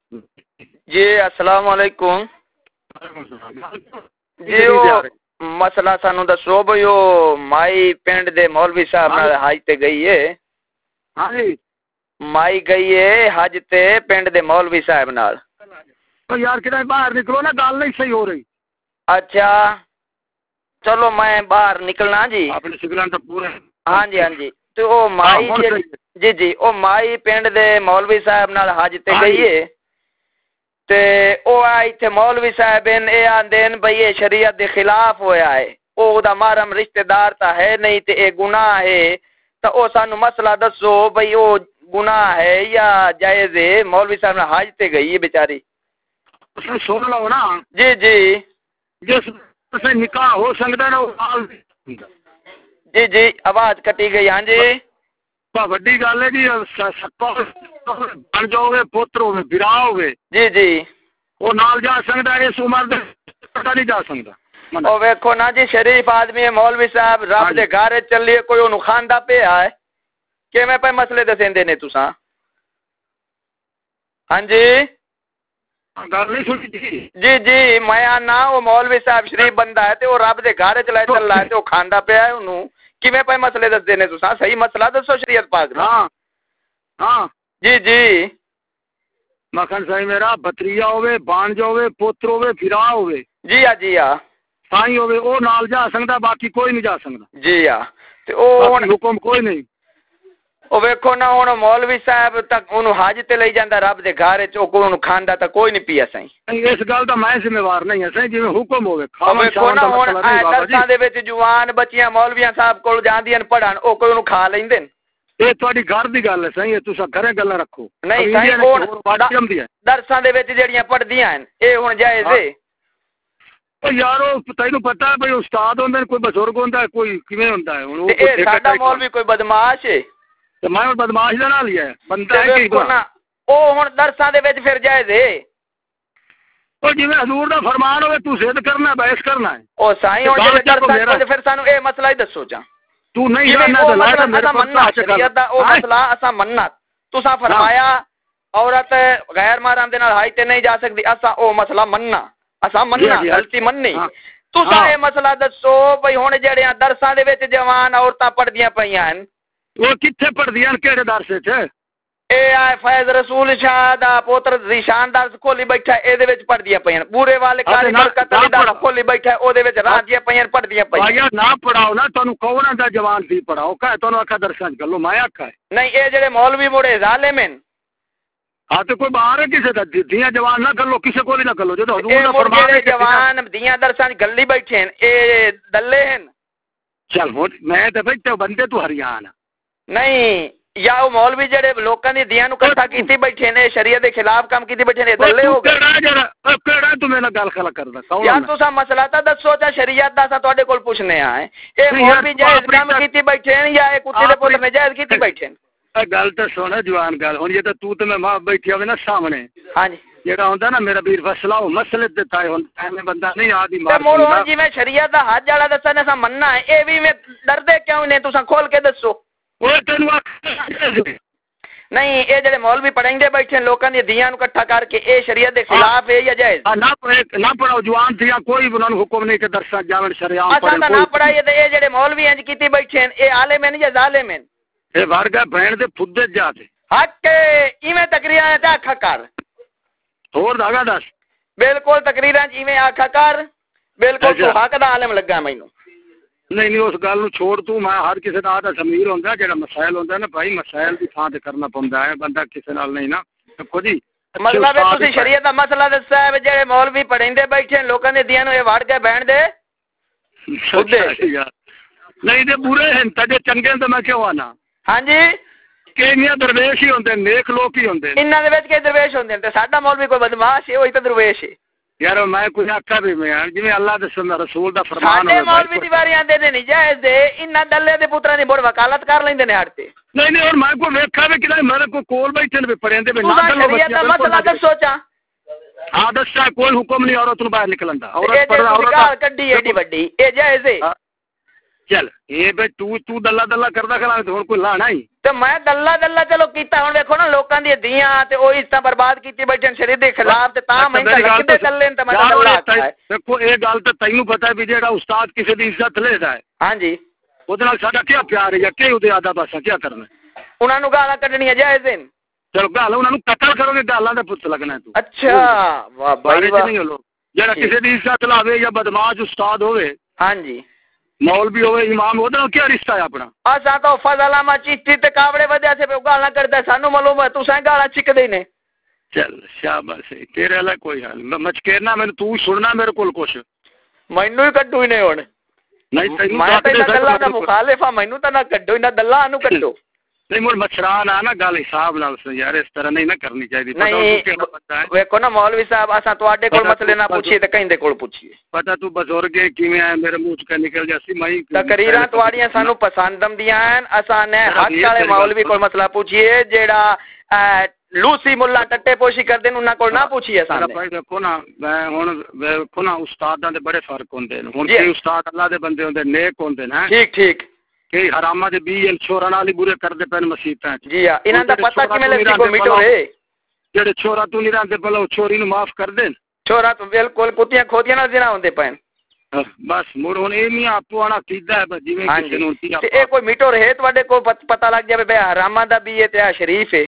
جی السلام علیکم جی وہ مسئلہ سانو دسو بھئی وہ مائی پنڈ دے مولوی صاحب نال حج تے گئی ہے. ہاں جی مائی گئی ہے حج تے پنڈ دے مولوی صاحب نال. یار کدھر باہر نکلو نا, گل نہیں صحیح ہو رہی. اچھا چلو میں باہر نکلنا جی. اپنے سگلان تو پورے ہاں جی ہاں جی. تو او مائی جی جی او مائی پنڈ دے مولوی صاحب نال حج تے گئی ہے تے او ایتھے مولوی صاحب اے آندین بھئی اے شریعت دے خلاف ہویا ہے, او دا محرم رشتہ دار تا ہے نہیں تے اے گناہ ہے. تا او سانو مسئلہ دسو بھئی او گناہ ہے یا جائز ہے. مولوی صاحب نے حج تے گئی ہے بیچاری. سن لو نا جی جی جس سے نکاح ہو سکتا ہے نا. جی جی آواز کٹی گئی. ہاں جی وڈی گل ہے جی, بن جاؤ گے پوتر ہوگے برا ہوگے جی جی وہ نال جا سکتا ہے. اس عمر نہیں جا سکتا. او ویکھو نا جی شریف آدمی ہے مولوی صاحب, رب دے گھر چلیے کوئی اونوں کھاندا پیا ہے کہ میں پے مسئلے دسیندے نے تساں. ہاں جی گل نہیں سنی جی جی میں آنا وہ مولوی صاحب شریف بندہ ہے تے وہ رب دے گھر چ لے چل رہا ہے تے وہ کھاندا پیا ہے اونوں کیویں پے مسئلے دسدے نے تساں. صحیح مسئلہ دسو شریعت پاک دا. ہاں ہاں جی جی مکھن صاحب میرا بتریا ہوے بانج ہوے پوتر ہوے پھرا ہوے جی ہاں جی ہاں سائیں ہوے او نال جا سکدا, باقی کوئی نہیں جا سکدا. جی ہاں تے او باقی حکم کوئی نہیں. او ویکھو نا ہن مولوی صاحب تک اونوں حج تے لئی جاندا رب دے گھر وچ, او کوئی اونوں کھاندا تا کوئی نہیں پیا سائیں. اس گل دا میں ذمہ وار نہیں ہاں سائیں, جویں حکم ہوے او ویکھو نا ہن درساں دے وچ جوان بچیاں مولویاں صاحب کول جاندیاں پڑھن, او کوئی اونوں کھا لیندے. یہ تہاڈی گھر دی گل ہے سائیں, تساں گھرے گلاں رکھو. نہیں سائیں او درساں دے وچ جڑیاں پڑھدیاں ہیں اے ہن جائز ہے. او یارو تینوں پتہ ہے بھئی استاد ہوندے, کوئی بزرگ ہوندا ہے, کوئی کیویں ہوندا ہے. ہن تے اے ساڈا مولوی کوئی بدماش ہے تے میں بدماش دے نال ہی ہے بندہ تے ہے کہ ویکھو نا او ہن درساں دے وچ پھر جائز ہے. او جویں حضور دا فرمان ہوے تو ضد کرنا, بحث کرنا ہے. او سائیں ہن جے درساں وچ پھر سانو اے مسئلہ ہی دسو جا. تو نہیں جاننا تے لا میرے اساں کو مننا شریعت دا او مسئلہ اساں مننا. تساں فرمایا عورت غیر محرم دے نال حج تے نہیں جا سکدی, اساں او مسئلہ مننا, اساں مننا غلطی مننی. تساں اے مسئلہ دسو بھئی ہن جڑیاں درساں دے وچ جوان عورتاں پڑھدیاں پیاں ہیں وہ کتھے پڑھدیاں کیڑے درس وچ؟ اے آئے فیض رسول شاہ دا پوتر ذیشان درس کھولی بیٹھا, اے دے وچ پڑھدیاں پیاں. بورے والے کاری برکت علی درس کھولی بیٹھا, او دے وچ راندیاں پیاں پڑھدیاں پیاں. بھائی نہ پڑھاؤ نا, تانوں کون دا جوان سی پڑھاؤ کہ تانوں آکھا درساں گلو میں آکھا ہے. نہیں اے جڑے مولوی مڑے ظالم ہیں. ہاں تے کوئی باہر ہے کسے دا دیاں جوان نہ کلو, کسے کول نہ کلو. جدوں حضور دا فرمان ہے کہ جوان دیاں درساں گلی بیٹھے ہیں, اے دلے ہیں. چل میں تے بیٹھے بندے تو ہریان نہیں یا او مولوی جڑے لوکاں دی دیاں نو اکٹھا کیتی بیٹھے نے, شریعت دے خلاف کام کیتی بیٹھے نے, دلے ہو گئے. کیڑا تو میرے نال گل کھلا کردا کون یا تساں مسئلہ تا دسو جا شریعت دا اساں تواڈے کول پوچھنے آئے. اے مولوی جائز کام کیتی بیٹھے ہیں یا اے کتے دے پتر نے جائز کیتی بیٹھے ہیں. اے گل تے سن جوان گل, ہن یہ تو میں ماں بیٹھی ہوے نا سامنے. ہاں جی جڑا ہوندا نا میرا ویر فیصلہ او مسئلے تے تائے ہوندا ہے, میں بندہ نہیں آدی مار مڑ ہن جی میں شریعت دا حج والا دسا نے اساں مننا ہے, اے وی میں ڈردے کیوں نے تساں کھول کے دسو. او تینوں نہیں اے جڑے مولوی پڑھائیندے بیٹھے لوکاں دی دیاں نو اکٹھا کر کے, اے شریعت دے خلاف ہے یا جائز؟ نہ پڑھاؤ جوان تھیا, کوئی انہاں نو حکم نہیں کہ درساں جاون شریعام پڑھن. اساں نہ پڑھائیے تے اے جڑے مولوی انج کیتی بیٹھے ہیں, اے عالم ہیں یا ظالم ہیں؟ اے ورگا بہن دے پھدے جاتے حق ایویں تقریراں تے آکھا کر. ہور داگا دس بالکل تقریراں ایویں آکھا کر, بالکل تو حق دا عالم لگا مینوں. نہیں اس گل نو چھوڑ, تو میں ہر کسی دا آدھا ضمیر ہوندا, جڑا مسائل ہوندا نا بھائی مسائل دی تھاں تے کرنا پوندا ہے, بندہ کسی نال نہیں نا. دیکھو جی مطلب ہے تسی شریعت دا مسئلہ دسیا ہے جڑے مولوی پڑھیندے بیٹھے لوکاں دے دیاں نو اے وڑ کے بہن دے نہیں تے برے ہیں تے چنگے تے میں کیوں آنا. ہاں جی کینیاں درویش ہی ہوندے, نیک لوگ ہی ہوندے. انہاں دے وچ کے درویش ہوندے تے ساڈا مولوی کوئی بدماش ہے, وہی تے درویش ہے. یار میں کچھ آکھا بھی میں جویں اللہ دے رسول دا فرمان ساڈے مولوی دیواری آندے نے نہیں جائز دے, انہاں دلے دے پتراں دی بڑ وکالت کر لیندے نے ہٹ تے. نہیں نہیں, اور میں کو ویکھا بھی کہ میرے کو کول بیٹھے نے پڑھیندے بھی نہ کرو شریعت دا مسئلہ دسو چا. ہاں دسا کوئی حکم نہیں عورت نو باہر نکلن دا. عورت پڑھنا عورت کڈی ایڈی وڈی, اے جائز ہے؟ چل یہ بھائی تو دلہ دلہ کردا کھڑا تے ہن کوئی لانا ہی تے میں دلہ دلہ چلو کیتا ہن ویکھو نا لوکاں دی دیاں تے او عزت برباد کیتی بیٹھے شریعت دے خلاف تے تاں میں لکھدے چلے تے میں دلہ دیکھو یہ گل تے تینوں پتہ ہے بھی جیڑا استاد کسی دی عزت لیدا ہے ہاں جی اودے نال ساڈا کیا پیار ہے یا کہ اودے ادب اساں کیا کرنا انہاں نوں گالاں کڈنیاں جائز ہیں چلو گل انہاں نوں قتل کرو گے گالاں دا پتر لگنا ہے تو اچھا واہ بھائی واہ جیڑا کسی دی عزت لاوے یا بدماش استاد ہوے ہاں جی مولوی ہوے امام اودے نال کیا رشتہ ہے اپنا اساں تو فضل علامہ چشتی تے کاوڑے ودیا سے گالاں کردا سانو معلوم ہے تساں گالاں چکدے نے چل شاباش تیرے والا کوئی حال مچکیرنا میں تو سننا میرے کول کچھ مینوں ہی کڈو ہی نہیں ہن نہیں میں تے دلہ دا مخالف ہاں مینوں تے نہ کڈو نہ دلہ نو کڈو نہیں مول مچھران آ نا گل حساب نال یار اس طرح نہیں نہ کرنی چاہیے نہیں ویکھو نا مولوی صاحب اساں تواڈے کول مسئلے نہ پوچھیے تے کہیں دے کول پوچھیے پتہ تو بزرگ ہے کیویں ہے میرے منہ چ نکل جاسی میں تقریراں تواڈیاں سانو پسند آندیاں ہیں اساں نے حق والے مولوی کول مسئلہ پوچھیے جیڑا لوسی ملا ٹٹے پوشی کردے انہاں کول نہ پوچھیے اساں بھائی دیکھو نا میں ہن ویکھو نا استاداں دے بڑے فرق ہوندے ہیں ہن کئی استاد اللہ دے بندے ہوندے نیک ہوندے ہیں ٹھیک ٹھیک کئی حراماں دے بی چھوراں نال ہی برے کردے پے مسیتاں جی ہاں انہاں دا پتہ کیویں لگی کو میٹو ہے جڑے چھورا تو نہیں رہندے پہلے چھوری نو معاف کر دین چھورا تو بالکل کتیاں کھوتیاں نال زنا ہوندے پئے بس مڑ ہن اے نہیں آپو انا کیدا ہے جویں کسے نوں تے اے کوئی میٹو ہے تواڈے کو پتہ لگ جاوے بے حراماں دا بھی ہے تے شریف ہے